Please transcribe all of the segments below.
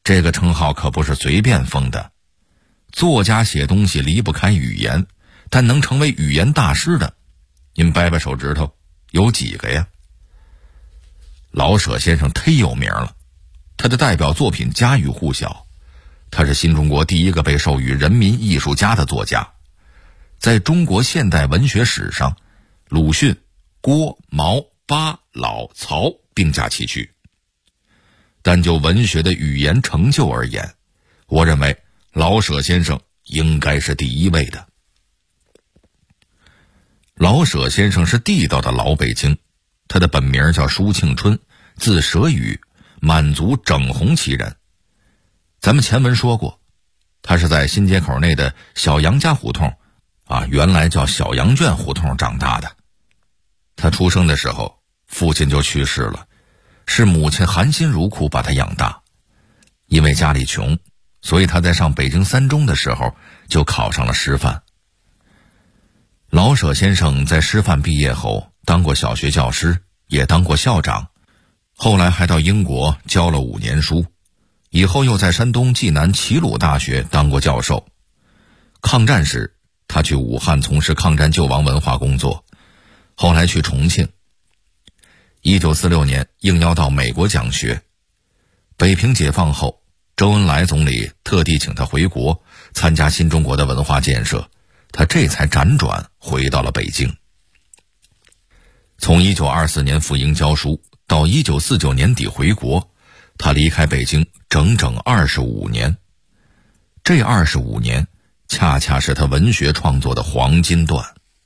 这个称号可不是随便封的。作家写东西离不开语言，但能成为语言大师的，您掰掰手指头，有几个呀？老舍先生忒有名了，他的代表作品家喻户晓，他是新中国第一个被授予人民艺术家的作家。在中国现代文学史上，鲁迅、郭、毛、巴、老、曹并驾齐驱。但就文学的语言成就而言，我认为老舍先生应该是第一位的。老舍先生是地道的老北京，他的本名叫舒庆春，字舍予，满族整红旗人。咱们前文说过，他是在新街口内的小杨家胡同原来叫小羊圈胡同长大的。他出生的时候，父亲就去世了，是母亲含辛茹苦把他养大。因为家里穷，所以他在上北京三中的时候就考上了师范。老舍先生在师范毕业后当过小学教师，也当过校长，后来还到英国教了5年书，以后又在山东济南齐鲁大学当过教授。抗战时，他去武汉从事抗战救亡文化工作，后来去重庆。1946年应邀到美国讲学。北平解放后，周恩来总理特地请他回国参加新中国的文化建设，他这才辗转回到了北京。从1924年赴英教书到1949年底回国，他离开北京整整25年。这25年恰恰是他文学创作的黄金段。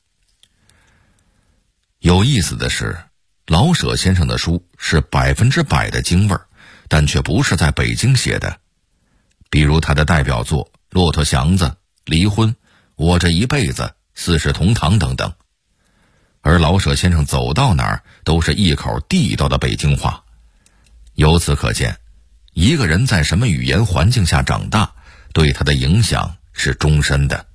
有意思的是，老舍先生的书是100%的京味儿，但却不是在北京写的。比如他的代表作《骆驼祥子》《离婚》《我这一辈子》《四世同堂》等等。而老舍先生走到哪儿都是一口地道的北京话。由此可见，一个人在什么语言环境下长大，对他的影响是终身的。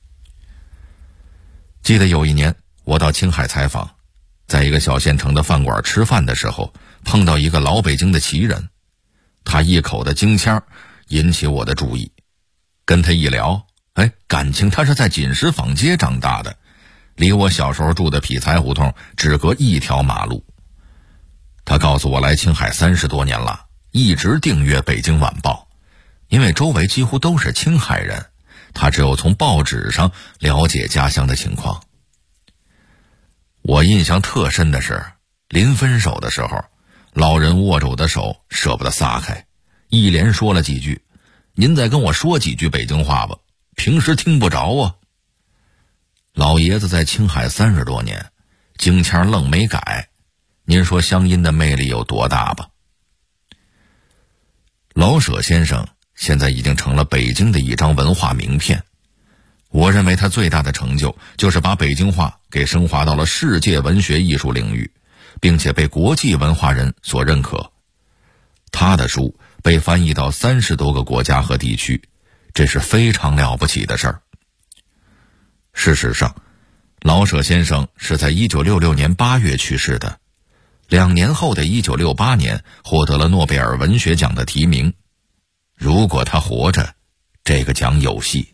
记得有一年我到青海采访，在一个小县城的饭馆吃饭的时候，碰到一个老北京的旗人，他一口的京腔引起我的注意。跟他一聊，感情他是在锦石坊街长大的，离我小时候住的匹才胡同只隔一条马路。他告诉我来青海30多年了，一直订阅《北京晚报》，因为周围几乎都是青海人，他只有从报纸上了解家乡的情况。我印象特深的是，临分手的时候，老人握着我的手舍不得撒开，一连说了几句：“您再跟我说几句北京话吧，平时听不着啊。”老爷子在青海30多年，京腔愣没改，您说乡音的魅力有多大吧？老舍先生现在已经成了北京的一张文化名片。我认为他最大的成就就是把北京话给升华到了世界文学艺术领域，并且被国际文化人所认可。他的书被翻译到30多个国家和地区，这是非常了不起的事儿。事实上，老舍先生是在1966年8月去世的，2年后的1968年获得了诺贝尔文学奖的提名。如果他活着，这个奖有戏。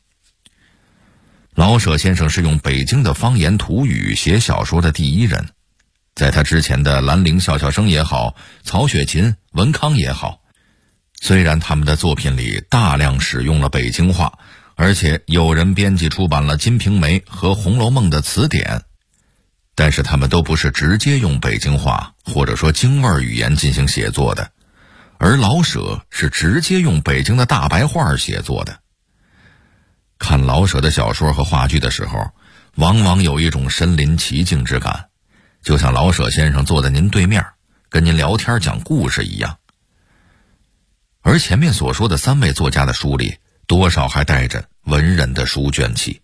老舍先生是用北京的方言土语写小说的第一人，在他之前的兰陵笑笑生也好，曹雪芹、文康也好，虽然他们的作品里大量使用了北京话，而且有人编辑出版了《金瓶梅》和《红楼梦》的词典，但是他们都不是直接用北京话或者说京味语言进行写作的，而老舍是直接用北京的大白话写作的。看老舍的小说和话剧的时候，往往有一种身临其境之感，就像老舍先生坐在您对面，跟您聊天讲故事一样。而前面所说的3位作家的书里，多少还带着文人的书卷气。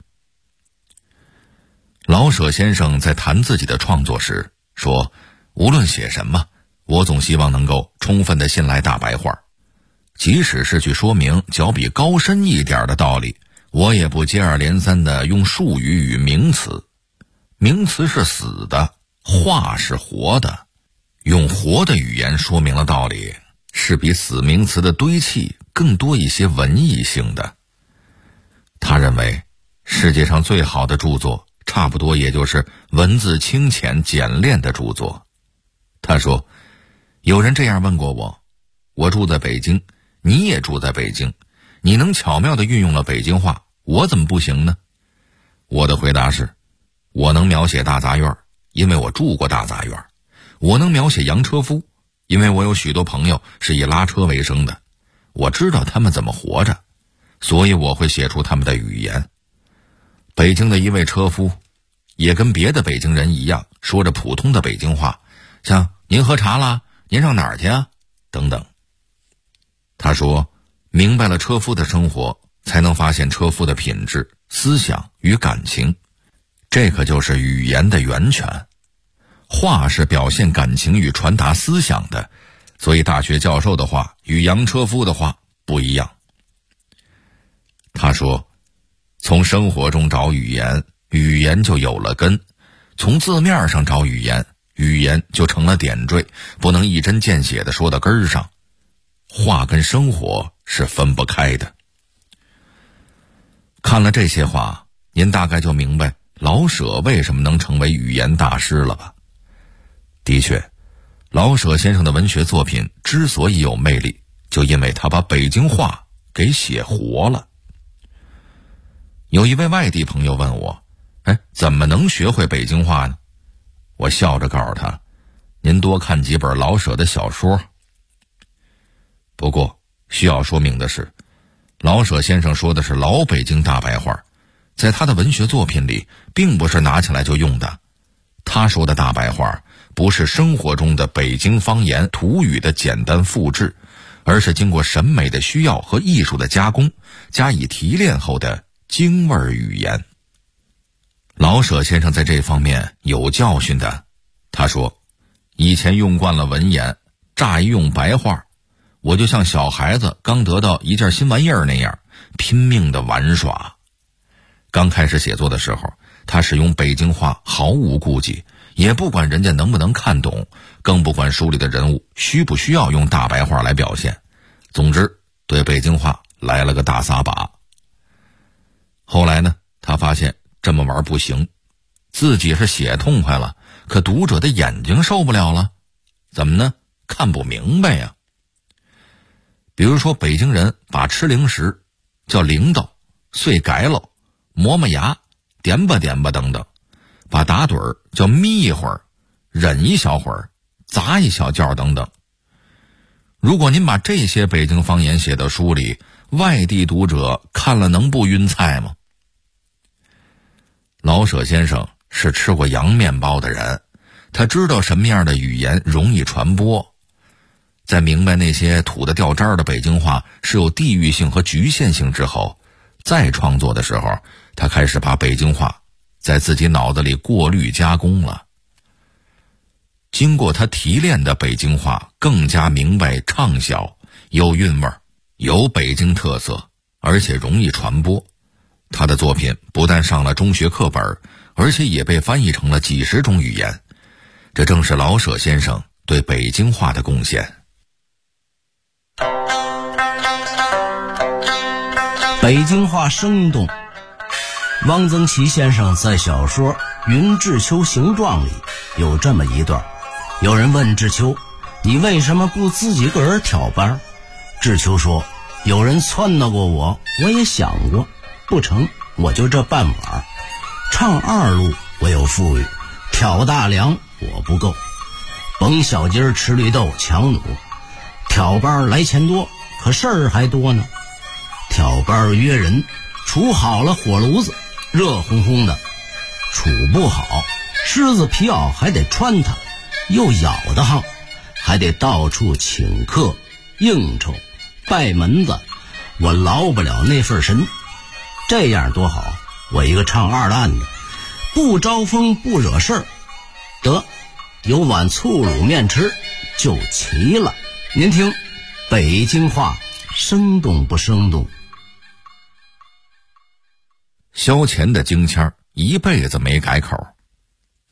老舍先生在谈自己的创作时说，无论写什么，我总希望能够充分地信赖大白话，即使是去说明较比高深一点的道理，我也不接二连三地用术语与名词。名词是死的，话是活的，用活的语言说明了道理， 是比死名词的堆砌更多一些文艺性的。他认为世界上最好的著作差不多也就是文字清浅简练的著作。他说，有人这样问过我，我住在北京，你也住在北京，你能巧妙地运用了北京话，我怎么不行呢？我的回答是，我能描写大杂院，因为我住过大杂院。我能描写洋车夫，因为我有许多朋友是以拉车为生的，我知道他们怎么活着，所以我会写出他们的语言。北京的一位车夫也跟别的北京人一样，说着普通的北京话，像您喝茶啦，您上哪儿去啊等等。他说，明白了车夫的生活，才能发现车夫的品质、思想与感情，这可就是语言的源泉。话是表现感情与传达思想的，所以大学教授的话与洋车夫的话不一样。他说，从生活中找语言，语言就有了根；从字面上找语言，语言就成了点缀，不能一针见血地说到根儿上。话跟生活是分不开的。看了这些话，您大概就明白老舍为什么能成为语言大师了吧？的确，老舍先生的文学作品之所以有魅力，就因为他把北京话给写活了。有一位外地朋友问我，怎么能学会北京话呢？我笑着告诉他，您多看几本老舍的小说。不过需要说明的是，老舍先生说的是老北京大白话，在他的文学作品里并不是拿起来就用的。他说的大白话不是生活中的北京方言土语的简单复制，而是经过审美的需要和艺术的加工，加以提炼后的京味语言。老舍先生在这方面有教训的。他说，以前用惯了文言，乍一用白话，我就像小孩子刚得到一件新玩意儿那样，拼命的玩耍。刚开始写作的时候，他使用北京话毫无顾忌，也不管人家能不能看懂，更不管书里的人物需不需要用大白话来表现。总之，对北京话来了个大撒把。后来呢，他发现这么玩不行，自己是写痛快了，可读者的眼睛受不了了。怎么呢？看不明白呀。比如说，北京人把吃零食叫铃铛、碎改喽、磨磨牙、点吧点吧等等，把打盹儿叫眯一会儿、忍一小会儿、砸一小觉等等。如果您把这些北京方言写到书里，外地读者看了能不晕菜吗？老舍先生是吃过洋面包的人，他知道什么样的语言容易传播。在明白那些土得掉渣的北京话是有地域性和局限性之后，再创作的时候，他开始把北京话在自己脑子里过滤加工了。经过他提炼的北京话更加明白畅销，有韵味，有北京特色，而且容易传播。他的作品不但上了中学课本，而且也被翻译成了几十种语言。这正是老舍先生对北京话的贡献。 北京话生动。汪曾祺先生在小说《云志秋行状》里有这么一段，有人问志秋，你为什么不自己个儿挑班？志秋说，有人撺掇过我，我也想过，不成，我就这半碗。唱二路我有富裕，挑大梁我不够，甭小鸡儿吃绿豆强弩，挑班来钱多，可事儿还多呢。挑班约人，处好了火炉子，热烘烘的；处不好，狮子皮袄还得穿它，又咬得慌，还得到处请客应酬拜门子，我劳不了那份神。这样多好，我一个唱二烂的，不招风不惹事儿，得有碗醋卤面吃就齐了。您听北京话生动不生动？ 萧乾的京腔一辈子没改口。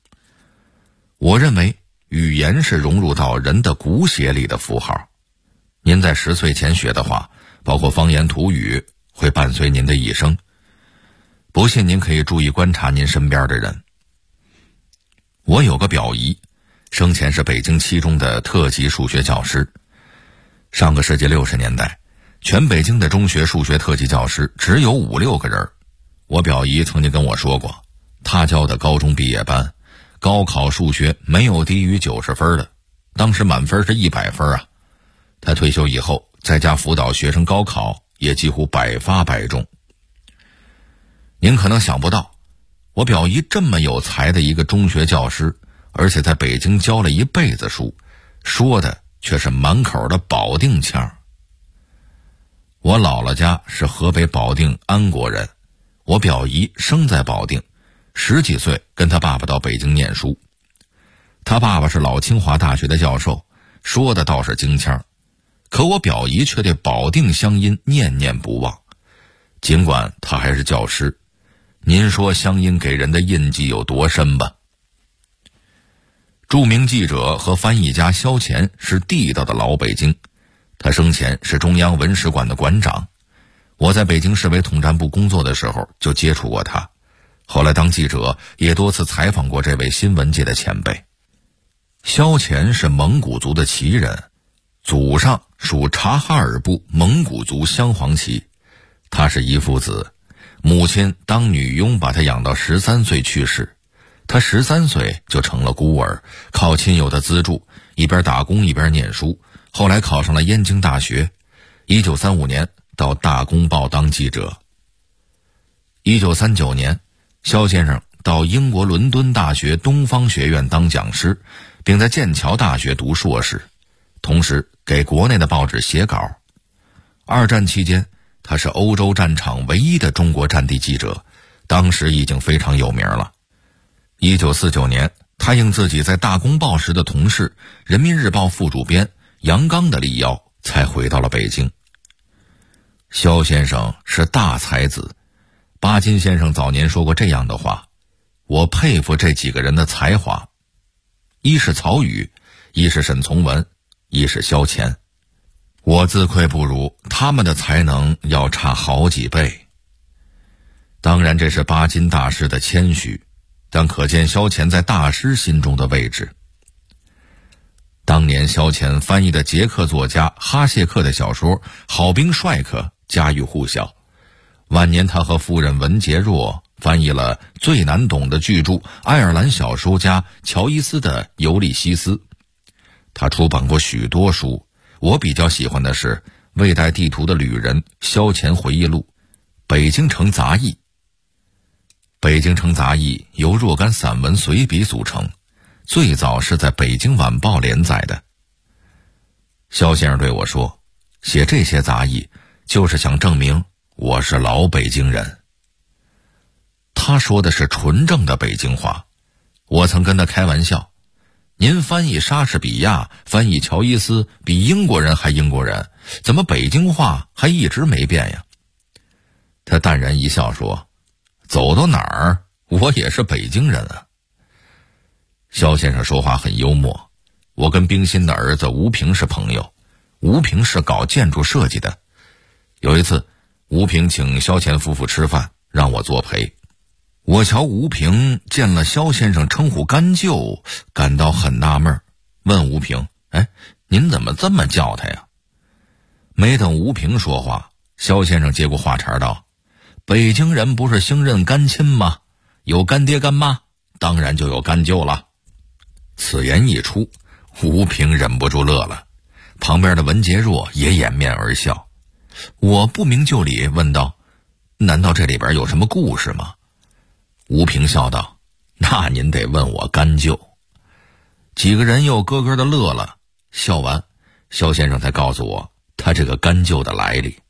我认为语言是融入到人的骨血里的符号， 您在10岁前学的话，包括方言土语，会伴随您的一生。不信您可以注意观察您身边的人。我有个表姨，生前是北京七中的特级数学教师。上个世纪60年代，全北京的中学数学特级教师只有5、6个人。我表姨曾经跟我说过，她教的高中毕业班，高考数学没有低于90分的，当时满分是100分啊。她退休以后，在家辅导学生高考，也几乎百发百中。您可能想不到，我表姨这么有才的一个中学教师，而且在北京教了一辈子书，说的却是满口的保定腔。我姥姥家是河北保定安国人，我表姨生在保定，10几岁跟她爸爸到北京念书。她爸爸是老清华大学的教授，说的倒是京腔，可我表姨却对保定乡音念念不忘。尽管她还是教师，您说乡音给人的印记有多深吧？著名记者和翻译家萧乾是地道的老北京，他生前是中央文史馆的馆长。我在北京市委统战部工作的时候就接触过他，后来当记者也多次采访过这位新闻界的前辈。萧乾是蒙古族的旗人，祖上属察哈尔部蒙古族镶黄旗。他是一父子，母亲当女佣把他养到13岁去世，他13岁就成了孤儿，靠亲友的资助，一边打工一边念书，后来考上了燕京大学。1935年到大公报当记者。1939年，萧先生到英国伦敦大学东方学院当讲师，并在剑桥大学读硕士，同时给国内的报纸写稿。2战期间，他是欧洲战场唯一的中国战地记者，当时已经非常有名了。1949年，他应自己在大公报时的同事人民日报副主编杨刚的力邀，才回到了北京。萧先生是大才子，巴金先生早年说过这样的话，我佩服这几个人的才华，一是曹禺，一是沈从文，一是萧乾。我自愧不如，他们的才能要差好几倍。当然这是巴金大师的谦虚，但可见萧乾在大师心中的位置。当年萧乾翻译的捷克作家哈谢克的小说《好兵帅克》家喻户晓，晚年他和夫人文洁若翻译了最难懂的巨著爱尔兰小说家乔伊斯的《尤利西斯》。他出版过许多书，我比较喜欢的是《未带地图的旅人》萧乾回忆录、北京城杂役。北京城杂役由若干散文随笔组成，最早是在北京晚报连载的。萧先生对我说，写这些杂役就是想证明我是老北京人。他说的是纯正的北京话，我曾跟他开玩笑，您翻译莎士比亚，翻译乔伊斯比英国人还英国人，怎么北京话还一直没变呀？他淡然一笑说，走到哪儿我也是北京人啊。萧先生说话很幽默，我跟冰心的儿子吴平是朋友，吴平是搞建筑设计的。有一次吴平请萧乾夫妇吃饭，让我作陪。我瞧吴平见了萧先生称呼干舅，感到很纳闷，问吴平，您怎么这么叫他呀？没等吴平说话，萧先生接过话茬道，北京人不是兴认干亲吗？有干爹干妈，当然就有干舅了。此言一出，吴平忍不住乐了，旁边的文洁若也掩面而笑。我不明就里问道，难道这里边有什么故事吗？吴平笑道，那您得问我干舅。几个人又咯咯的乐了，笑完，萧先生才告诉我他这个干舅的来历。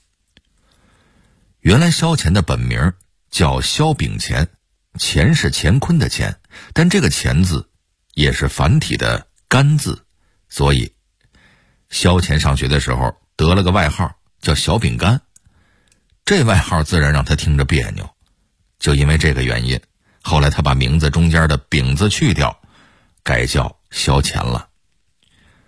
原来萧乾的本名叫萧秉乾，乾是乾坤的乾，但这个乾字也是繁体的干字，所以萧乾上学的时候得了个外号叫小饼干，这外号自然让他听着别扭。就因为这个原因，后来他把名字中间的饼字去掉，改叫萧乾了。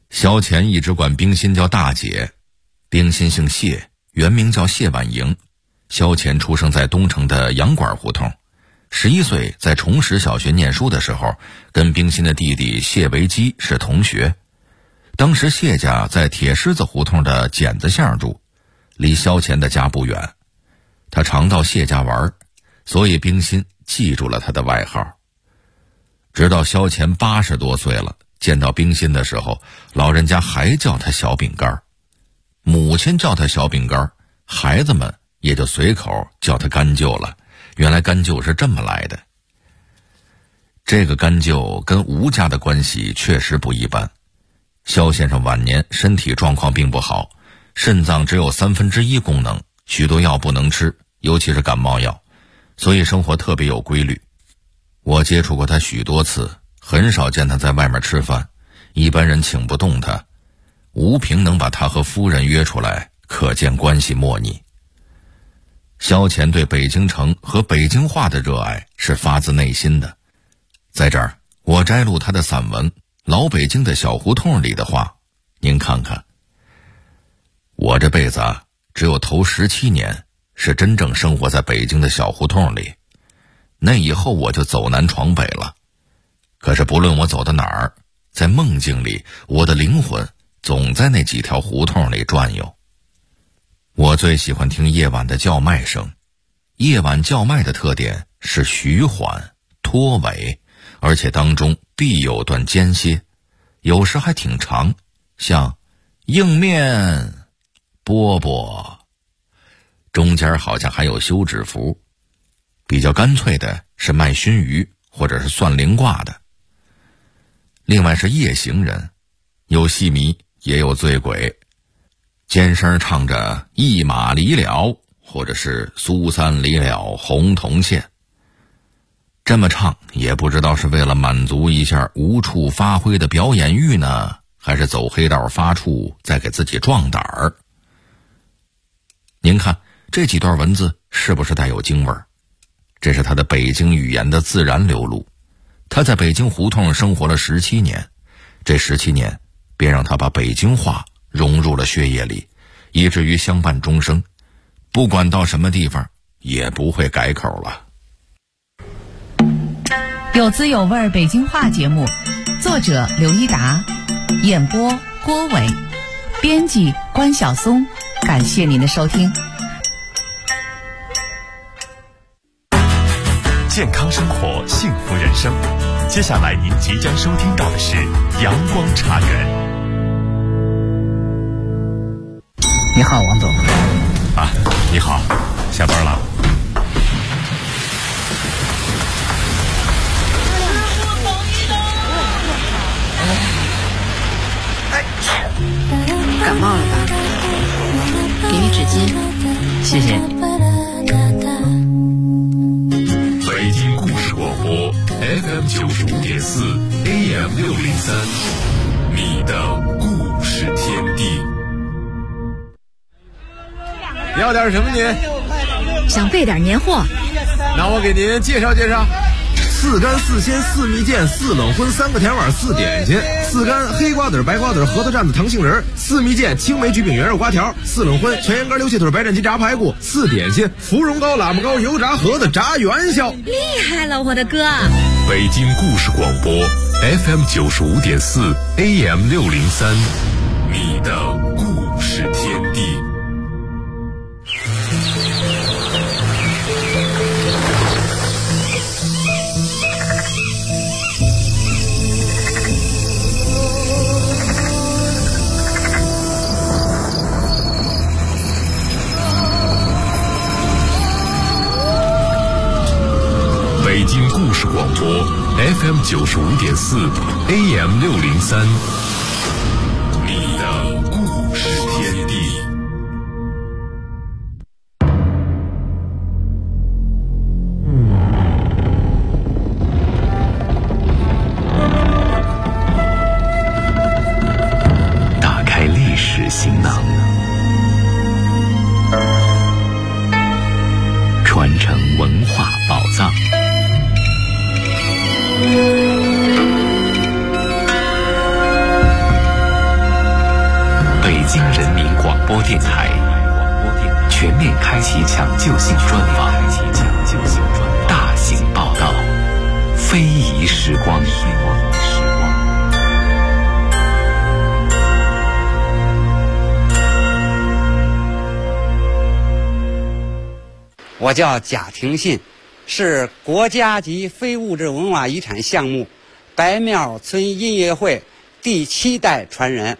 萧乾一直管冰心叫大姐。冰心姓谢，原名叫谢婉莹。萧乾出生在东城的洋馆胡同，11岁在崇实小学念书的时候，跟冰心的弟弟谢维基是同学。当时谢家在铁狮子胡同的剪子巷住，离萧乾的家不远。他常到谢家玩，所以冰心记住了他的外号。直到萧乾80多岁了，见到冰心的时候，老人家还叫他小饼干，母亲叫他小饼干，孩子们也就随口叫他干舅了。原来干舅是这么来的。这个干舅跟吴家的关系确实不一般。萧先生晚年身体状况并不好，肾脏只有1/3功能，许多药不能吃，尤其是感冒药，所以生活特别有规律。我接触过他许多次，很少见他在外面吃饭，一般人请不动他。吴平能把他和夫人约出来，可见关系莫逆。萧乾对北京城和北京话的热爱是发自内心的。在这儿，我摘录他的散文《老北京的小胡同》里的话，您看看。我这辈子只有头17年是真正生活在北京的小胡同里，那以后我就走南闯北了。可是不论我走到哪儿，在梦境里，我的灵魂总在那几条胡同里转悠。我最喜欢听夜晚的叫卖声。夜晚叫卖的特点是徐缓、拖尾，而且当中必有段间歇，有时还挺长，像硬面、饽饽，中间好像还有休止符。比较干脆的是卖熏鱼或者是算灵卦的。另外是夜行人，有戏迷也有醉鬼，尖声唱着一马离了，或者是苏三离了红铜线。这么唱也不知道是为了满足一下无处发挥的表演欲呢，还是走黑道发怵再给自己壮胆儿。您看这几段文字是不是带有京味儿？这是他的北京语言的自然流露。他在北京胡同生活了17年，这17年便让他把北京话融入了血液里，以至于相伴终生，不管到什么地方也不会改口了。 有滋有味北京话节目，作者刘一达，演播郭伟，编辑关晓松。感谢您的收听。 健康生活，幸福人生。接下来您即将收听到的是阳光茶园。 你好，王总。 啊，你好，下班了。 感冒了吧？给你纸巾。 谢谢。 北京故事广播 FM 95.4 AM 603，你的故事天地。 要点什么您？ 想备点年货。 那我给您介绍介绍。4干4鲜4蜜饯4冷荤3个甜碗4点心，4干黑瓜子白瓜子核桃蘸子糖杏仁，4蜜饯青梅焗饼圆肉瓜条，4冷荤全羊肝溜蟹腿白斩鸡炸排骨，4点心芙蓉糕喇嘛糕油炸盒子炸元宵。 厉害了，我的哥！ 北京故事广播 FM 95.4 AM 603，你的故事天地。北京故事广播 FM 95.4 AM 603，你的故事天地。打开历史行囊，传承文化宝藏。 电台全面开启抢救性专访，大型报道，非遗时光。 我叫贾廷信，是国家级非物质文化遗产项目白庙村音乐会第7代传人。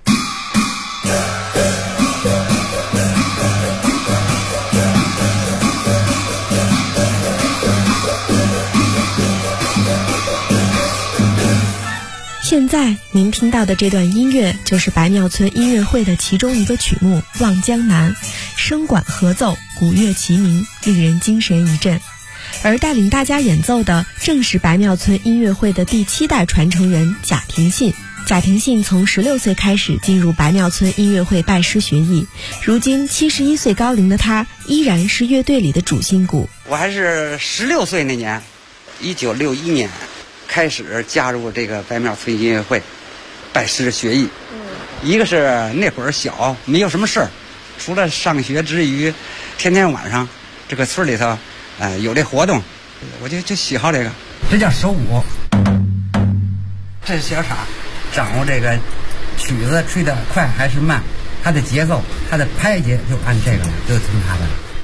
现在您听到的这段音乐就是白庙村音乐会的其中一个曲目《望江南》，声管合奏，鼓乐齐鸣，令人精神一振。而带领大家演奏的正是白庙村音乐会的第7代传承人贾廷信。贾廷信从16岁开始进入白庙村音乐会拜师学艺，如今71岁高龄的他依然是乐队里的主心骨。 我还是16岁那年，1961年开始加入这个白庙村音乐会，拜师学艺。一个是那会儿小，没有什么事儿，除了上学之余，天天晚上这个村里头，有这活动，我就喜好这个。这叫手鼓，这是小傻，掌握这个曲子吹得快还是慢，它的节奏，它的拍节就按这个了，就听它的。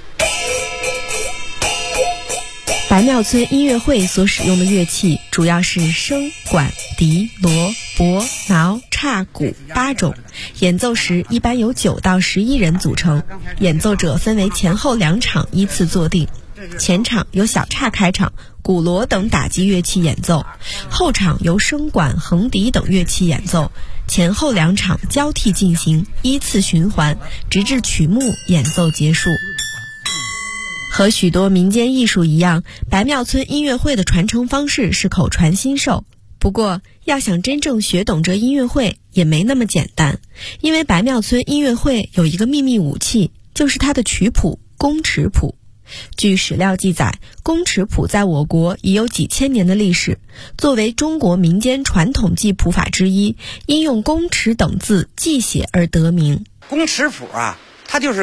白庙村音乐会所使用的乐器主要是笙、管、笛、锣、钹、挠、叉、鼓8种，演奏时一般由9到11人组成，演奏者分为前后2场依次坐定。前场由小叉开场，鼓锣等打击乐器演奏，后场由笙管、横笛等乐器演奏，前后2场交替进行，依次循环，直至曲目演奏结束。和许多民间艺术一样，白庙村音乐会的传承方式是口传心授。不过，要想真正学懂这音乐会也没那么简单，因为白庙村音乐会有一个秘密武器，就是它的曲谱——宫尺谱。据史料记载，宫尺谱在我国已有几千年的历史，作为中国民间传统记谱法之一，因用宫尺等字记写而得名。 宫尺谱啊，它就是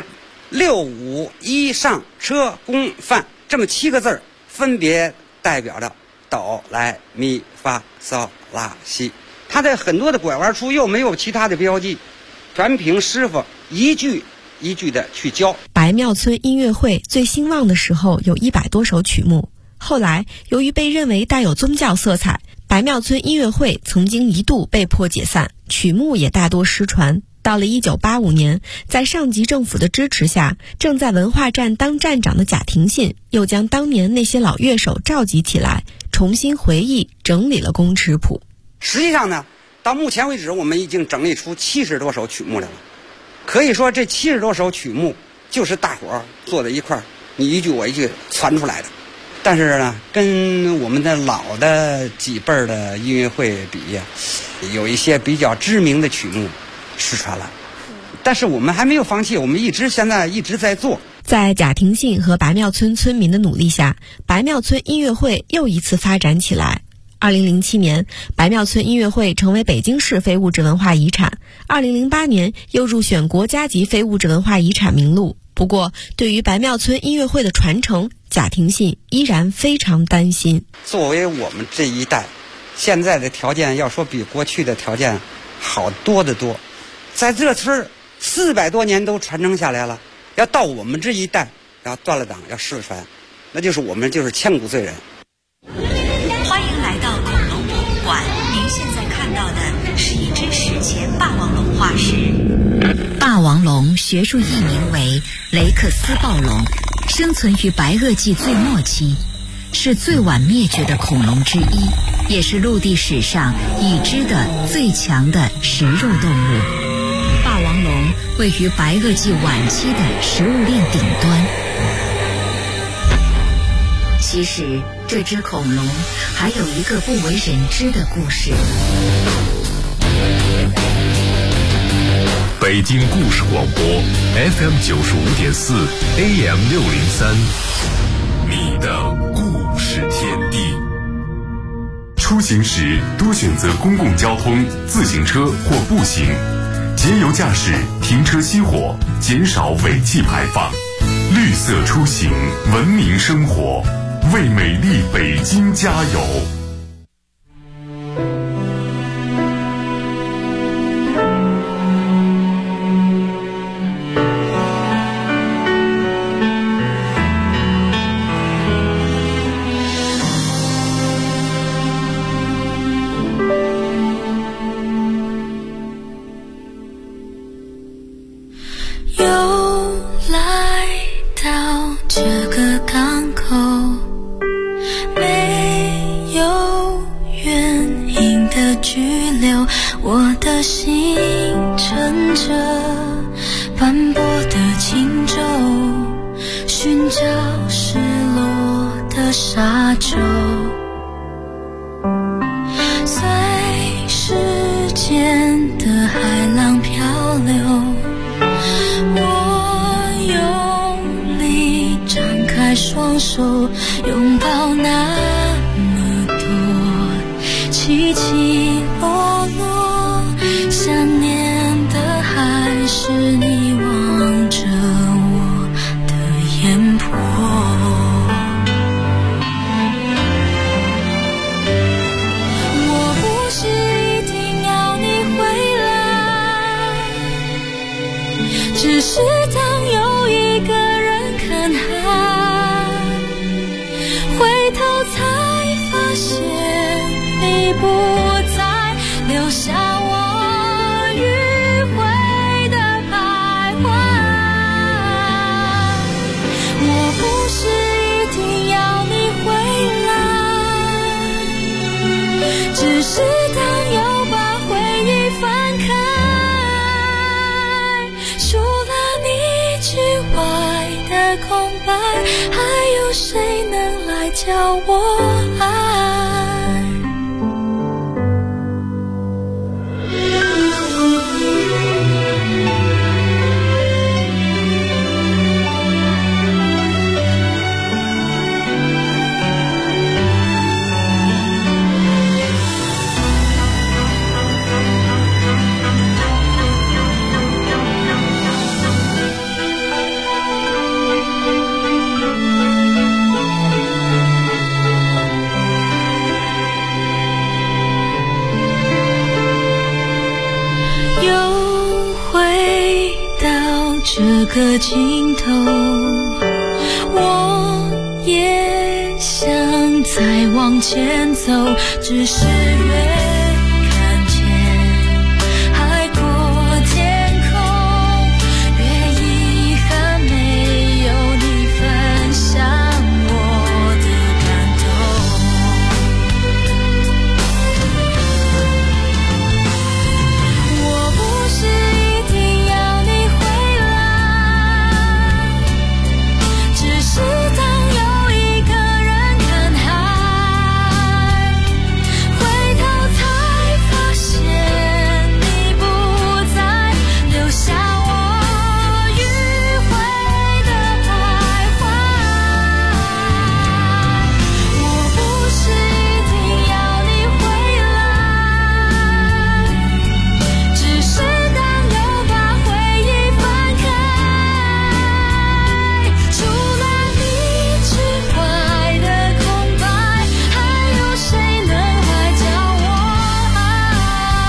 6、5、1上车宫范这么7个字，分别代表着哆来咪发嗦拉西。它的很多的拐弯处又没有其他的标记，全凭师傅一句一句的去教。 白庙村音乐会最兴旺的时候有100多首曲目，后来由于被认为带有宗教色彩，白庙村音乐会曾经一度被迫解散，曲目也大多失传。到了1985年，在上级政府的支持下，正在文化站当站长的贾廷信又将当年那些老乐手召集起来，重新回忆整理了宫尺谱。 实际上呢，到目前为止我们已经整理出70多首曲目来了。可以说这70多首曲目就是大伙儿坐在一块儿，你一句我一句传出来的。但是呢，跟我们的老的几辈儿的音乐会比，有一些比较知名的曲目失传了，但是我们还没有放弃，我们现在一直在做。 在贾廷信和白庙村村民的努力下，白庙村音乐会又一次发展起来。2007年，白庙村音乐会成为北京市非物质文化遗产，2008年又入选国家级非物质文化遗产名录。不过，对于白庙村音乐会的传承，贾廷信依然非常担心。 作为我们这一代，现在的条件要说比过去的条件好多得多，在这村400多年都传承下来了，要到我们这一代要断了档要失传，那就是我们就是千古罪人。 欢迎来到恐龙博物馆，您现在看到的是一只史前霸王龙化石。霸王龙学术译名为雷克斯暴龙，生存于白垩纪最末期，是最晚灭绝的恐龙之一，也是陆地史上已知的最强的食肉动物。霸王龙位于白垩纪晚期的食物链顶端。其实这只恐龙还有一个不为人知的故事。 北京故事广播 FM 95.4 AM 603，你的故事天地。出行时多选择公共交通、自行车或步行， 节油驾驶，停车熄火，减少尾气排放。绿色出行，文明生活，为美丽北京加油。 我的心乘着斑驳的轻舟，寻找失落的沙洲，随时间的海浪漂流，我用力张开双手，拥抱那么多起起落落，想念的还是你望着我的眼波。我不是一定要你回来，只是当有一个人看海，回头才发现你不再留下我迂回的徘徊。我不是一定要你回来，只是当又把回忆翻开，除了你之外的空白，还有谁能来教我爱？这个尽头，我也想再往前走，只是越